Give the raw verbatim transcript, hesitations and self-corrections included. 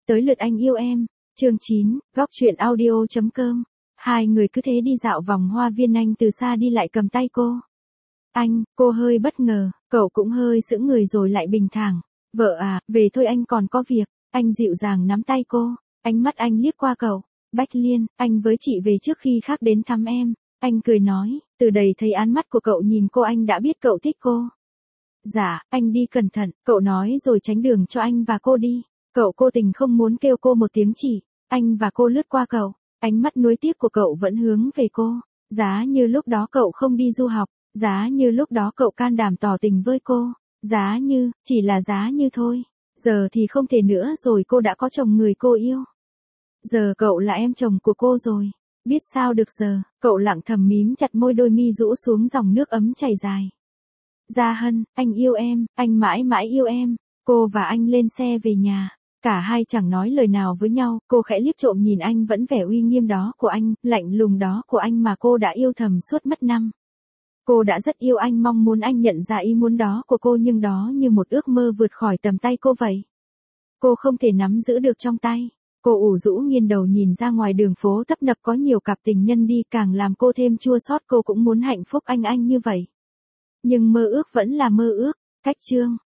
tới lượt anh yêu em. Chương chín, góc truyện audio chấm com. Hai người cứ thế đi dạo vòng hoa viên, anh từ xa đi lại cầm tay cô. Anh, cô hơi bất ngờ, cậu cũng hơi sững người rồi lại bình thản. Vợ à, về thôi anh còn có việc. Anh dịu dàng nắm tay cô, ánh mắt anh liếc qua cậu. Bách Liên, anh với chị về trước khi khác đến thăm em. Anh cười nói, từ đầy thấy ánh mắt của cậu nhìn cô anh đã biết cậu thích cô. Dạ, anh đi cẩn thận, cậu nói rồi tránh đường cho anh và cô đi. Cậu cố tình không muốn kêu cô một tiếng chỉ. Anh và cô lướt qua cậu, ánh mắt nuối tiếc của cậu vẫn hướng về cô. Giá như lúc đó cậu không đi du học, giá như lúc đó cậu can đảm tỏ tình với cô, giá như, chỉ là giá như thôi. Giờ thì không thể nữa rồi, cô đã có chồng người cô yêu. Giờ cậu là em chồng của cô rồi. Biết sao được giờ, cậu lặng thầm mím chặt môi, đôi mi rũ xuống, dòng nước ấm chảy dài. Gia Hân, anh yêu em, anh mãi mãi yêu em. Cô và anh lên xe về nhà. Cả hai chẳng nói lời nào với nhau, cô khẽ liếc trộm nhìn anh, vẫn vẻ uy nghiêm đó của anh, lạnh lùng đó của anh mà cô đã yêu thầm suốt mất năm. Cô đã rất yêu anh, mong muốn anh nhận ra ý muốn đó của cô, nhưng đó như một ước mơ vượt khỏi tầm tay cô vậy. Cô không thể nắm giữ được trong tay. Cô ủ rũ nghiêng đầu nhìn ra ngoài đường phố tấp nập có nhiều cặp tình nhân đi, càng làm cô thêm chua xót. Cô cũng muốn hạnh phúc anh anh như vậy. Nhưng mơ ước vẫn là mơ ước. Cách chương